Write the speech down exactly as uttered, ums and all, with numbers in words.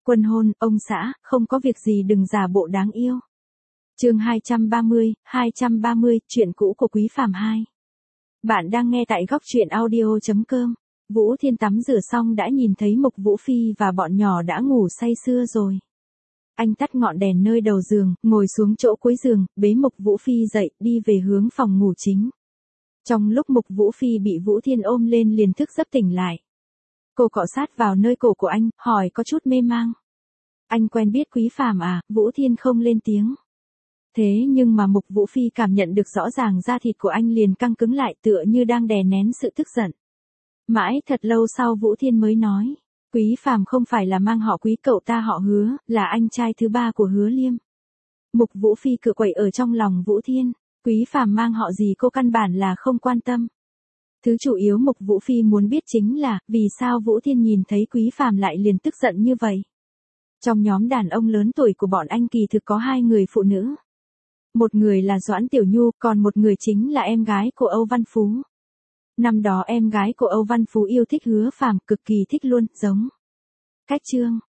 Quân hôn, ông xã, không có việc gì đừng giả bộ đáng yêu. Chương hai trăm ba mươi, hai trăm ba mươi, chuyện cũ của Quý Phàm hai. Bạn đang nghe tại góc truyện audio chấm com. Vũ Thiên tắm rửa xong đã nhìn thấy Mục Vũ Phi và bọn nhỏ đã ngủ say sưa rồi. Anh tắt ngọn đèn nơi đầu giường, ngồi xuống chỗ cuối giường, bế Mục Vũ Phi dậy, đi về hướng phòng ngủ chính. Trong lúc Mục Vũ Phi bị Vũ Thiên ôm lên liền thức giấc tỉnh lại. Cô cọ sát vào nơi cổ của anh, hỏi có chút mê mang. Anh quen biết Quý Phàm à? Vũ Thiên không lên tiếng. Thế nhưng mà Mục Vũ Phi cảm nhận được rõ ràng da thịt của anh liền căng cứng lại tựa như đang đè nén sự tức giận. Mãi thật lâu sau Vũ Thiên mới nói, Quý Phàm không phải là mang họ Quý, cậu ta họ Hứa, là anh trai thứ ba của Hứa Liêm. Mục Vũ Phi cựa quậy ở trong lòng Vũ Thiên, Quý Phàm mang họ gì cô căn bản là không quan tâm. Thứ chủ yếu Mục Vũ Phi muốn biết chính là, vì sao Vũ Thiên nhìn thấy Quý Phàm lại liền tức giận như vậy. Trong nhóm đàn ông lớn tuổi của bọn anh kỳ thực có hai người phụ nữ. Một người là Doãn Tiểu Nhu, còn một người chính là em gái của Âu Văn Phú. Năm đó em gái của Âu Văn Phú yêu thích Hứa Phàm, cực kỳ thích luôn, giống cách Trương.